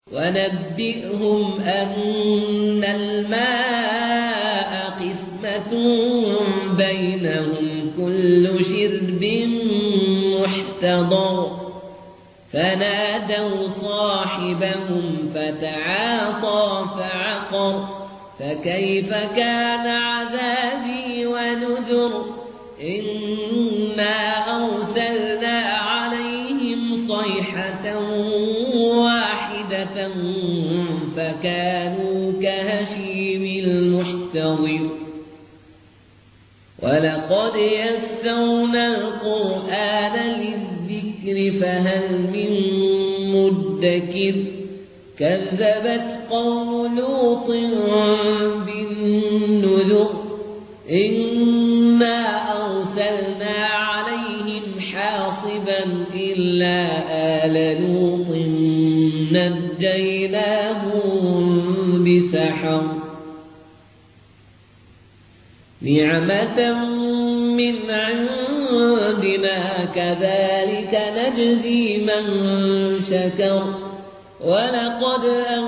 ونبئهم أن الماء قسمة بينهم كل شرب محتضر فنادوا صاحبهم فتعاطى فعقر فكيف كان عذابي ونذر إنا أرسلنا عليهم صيحة واحدة فكانوا كهشيم المحتضر ولقد يسرنا القرآن للذكر فهل من مدكر كذبت قوم لوط بالنذر إنا أرسلنا عليهم حاصبا إلا آل لوط نجيناهم بسحر نعمة من عندنا كذلك نجزي من شكر ولقد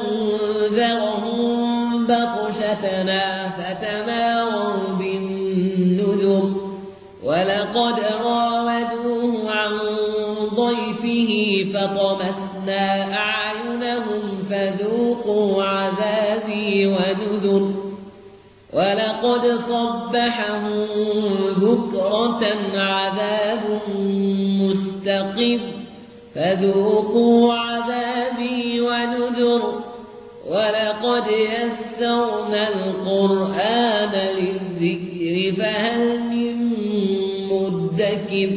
أنذرهم بطشتنا فتماروا بالنذر ولقد راودوه عن ضيفه فطمسنا أعينهم فذوقوا عذابي ونذر ولقد صبحهم بكرة عذاب مستقر فذوقوا عذابي ونذر ولقد يسرنا القرآن للذكر فهل من مدكر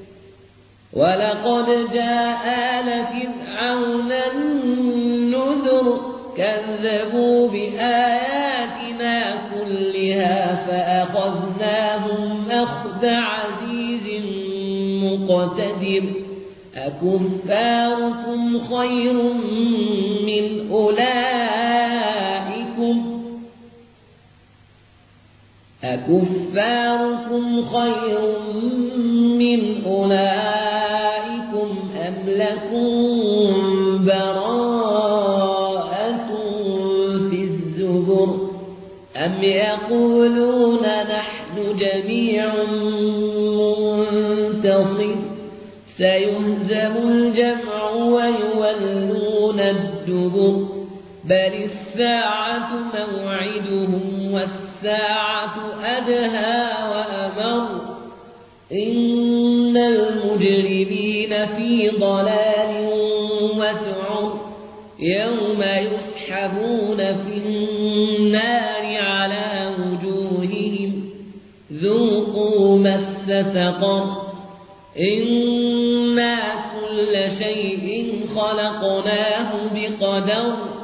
ولقد جاء آل فرعون النذر كذبوا بآياتنا كلها فأخذناهم أخذ عزيز مقتدر أكفاركم خير من أولئكم أم لكم براءة في الزبر أم يقولون نحن جميع منتصر سيهزم الجمع ويولون الدبر بل الساعة موعدهم والساعة أدهى وأمر إن المجرمين في ضلال وسعر يوم يسحبون في النار على وجوههم ذوقوا مس سقر إنا كل شيء خلقناه بقدر